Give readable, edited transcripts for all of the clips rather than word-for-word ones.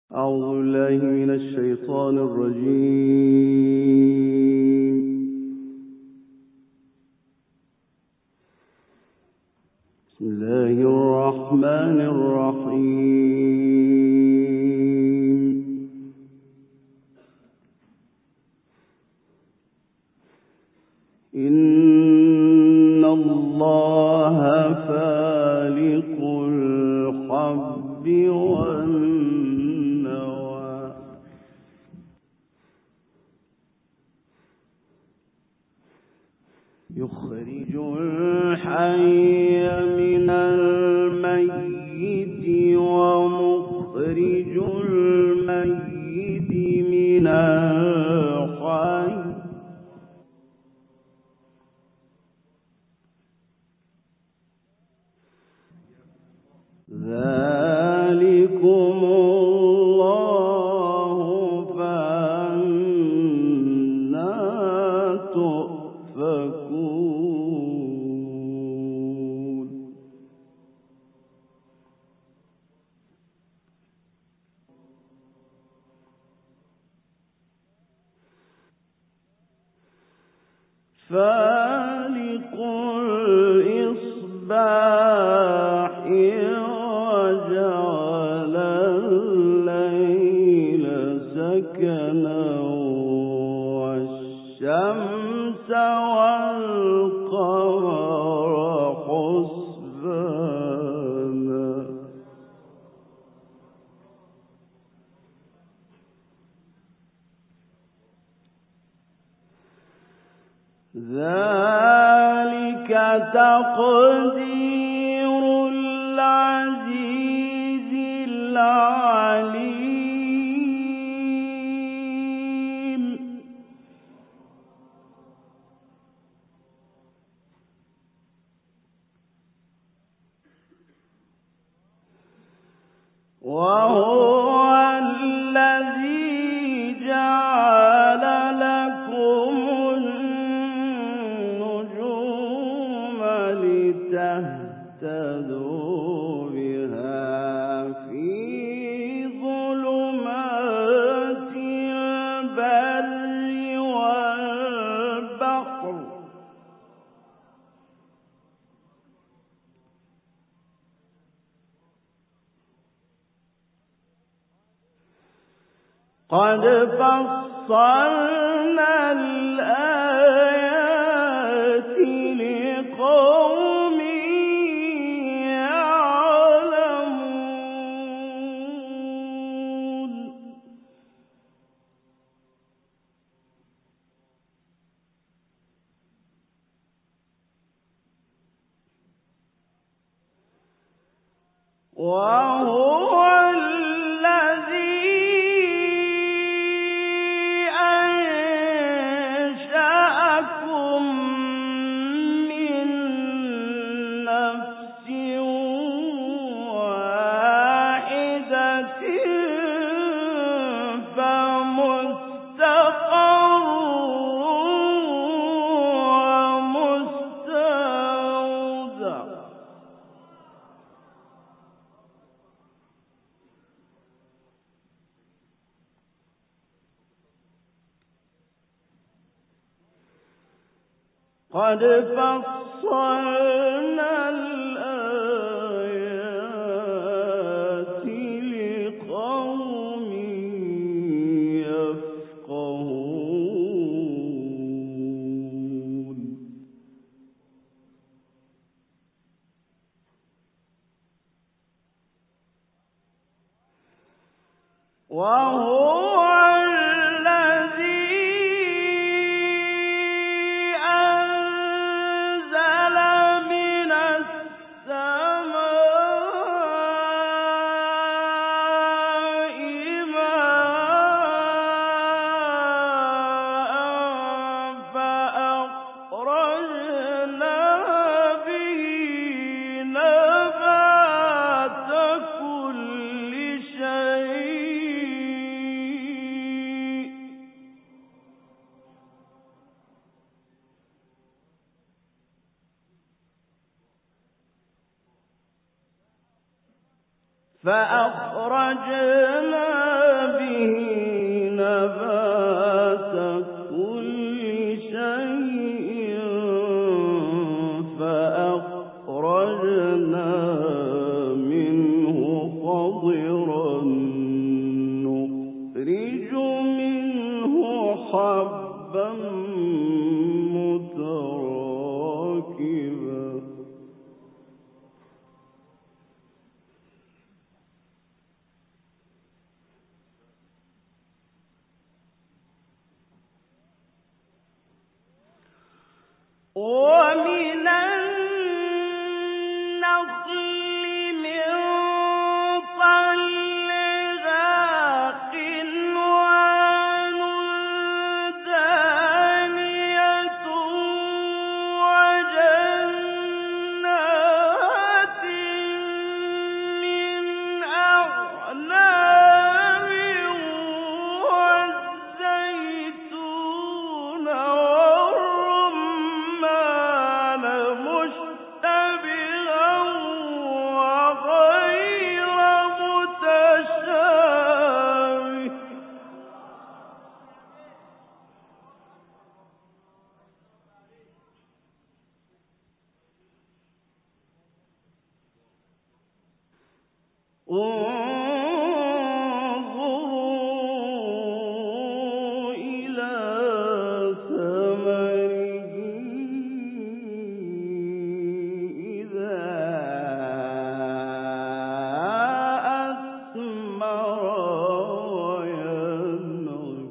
أعوذ بالله من الشيطان الرجيم. بسم الله الرحمن الرحيم. إن الله فالق الحب والنوى يخرج الحي من الميت ومخرج الميت من الحي ذلكم الله فأنى تؤفكون. فالق الإصباح وجعل الليل سكنا والشمس والقمر حسبانا ذلك تقدير العزيز العليم. وهو الذي جعل لكم النجوم لتهتدوا بها في ظلمات البر والبحر قد فصلنا الآيات لقوم يعلمون. وهو الذي أنشأكم من نفس واحدة فمستقر ومستودع قد فصلنا الآيات لقوم يفقهون. وهو الذي أنزل من السماء ماء فأخرجنا به نبات كل شيء فأخرجنا به نبات كل شيء فأخرجنا منه خضرا نخرج منه حبا متراكبا ومن النخل من طلعها قنوان دانية وجنات من أعناب والزيتون والرمان مشتبها وغير متشابه انظروا إلى ثمره إذا أثمر وينعم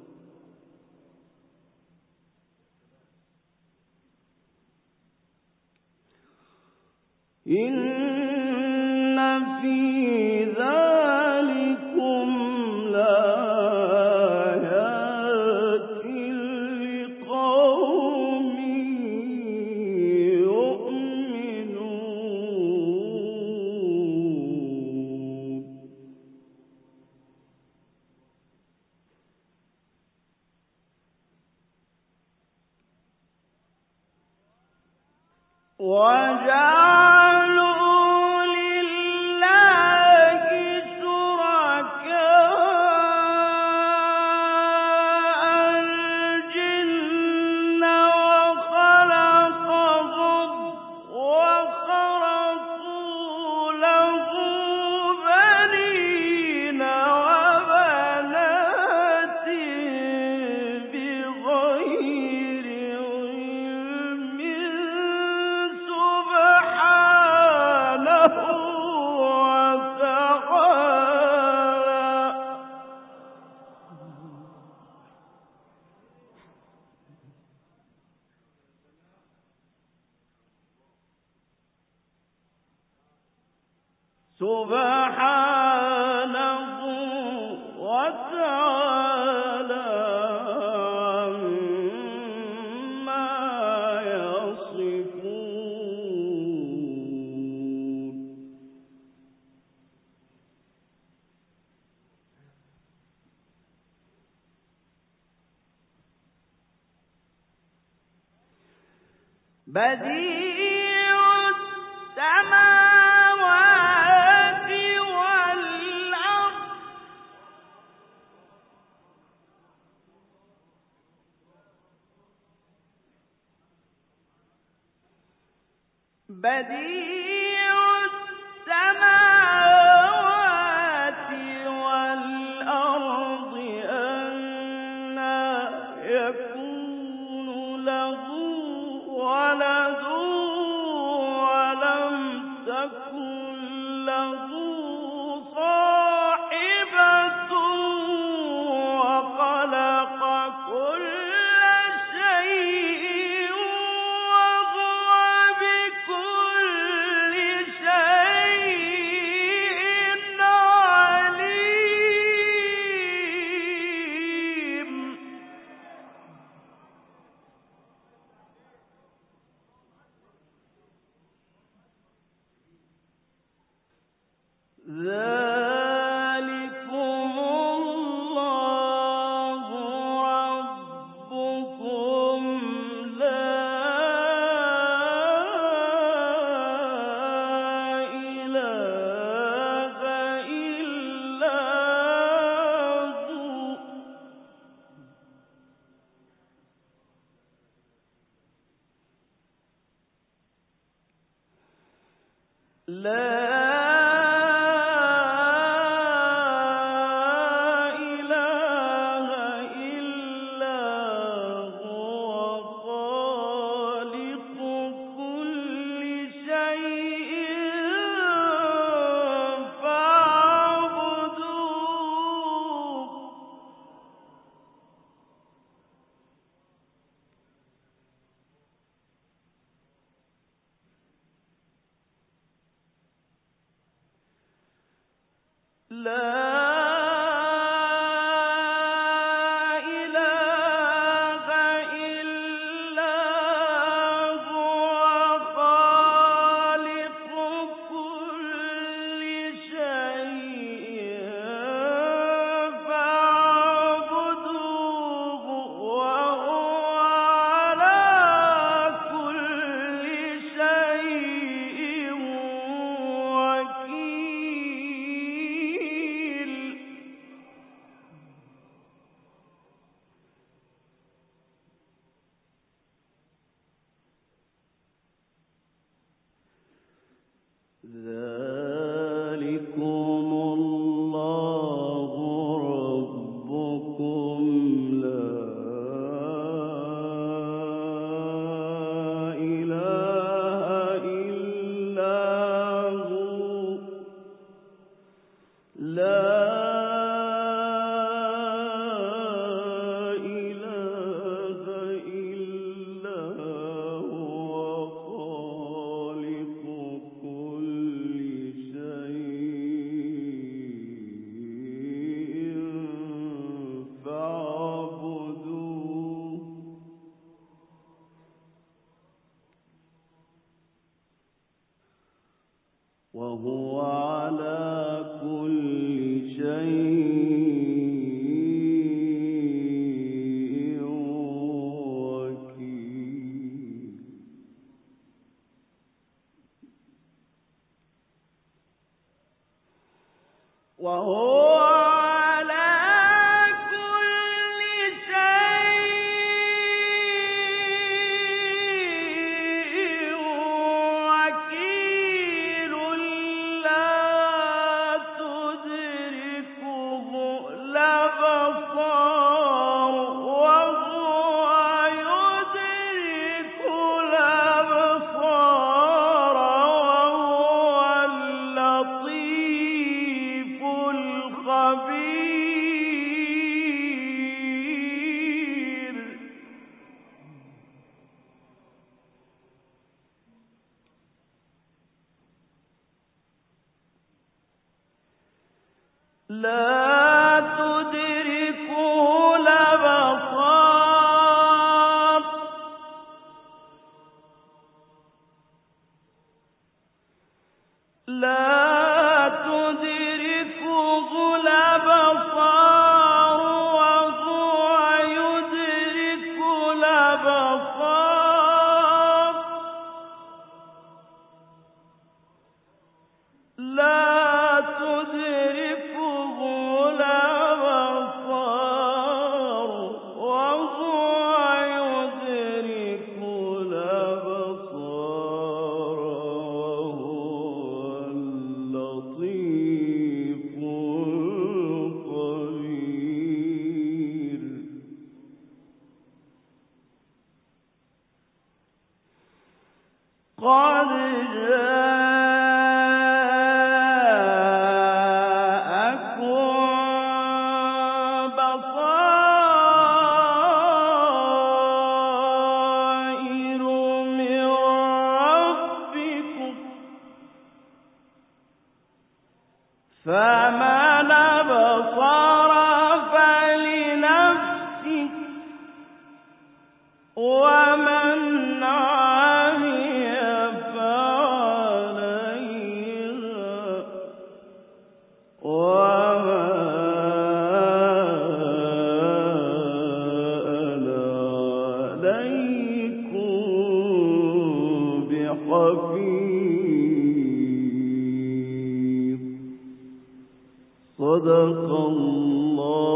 إن في ذلكم لآيات لقوم يؤمنون وجعلوا لله شركاء الجن وخلقهم وخرقوا له بنين وبنات بغير علم سبحانه وتعالى سبحانه وتعالى عما يصفون بديع السماوات والأرض بديع السماوات والأرض أنى يكون له ولد ولم تكن له صاحبة وخلق كل شيء وهو بكل وهو على كل شيء وكيل. وهو لا تدركه الأبصار وهو يدرك الأبصار لا تدركه الأبصار وهو يدرك الأبصار وهو اللطيف الخبير. قد فمن أبصر فلنفسه ومن عمي فعليها وما أنا عليكم بحفيظ. صدق الله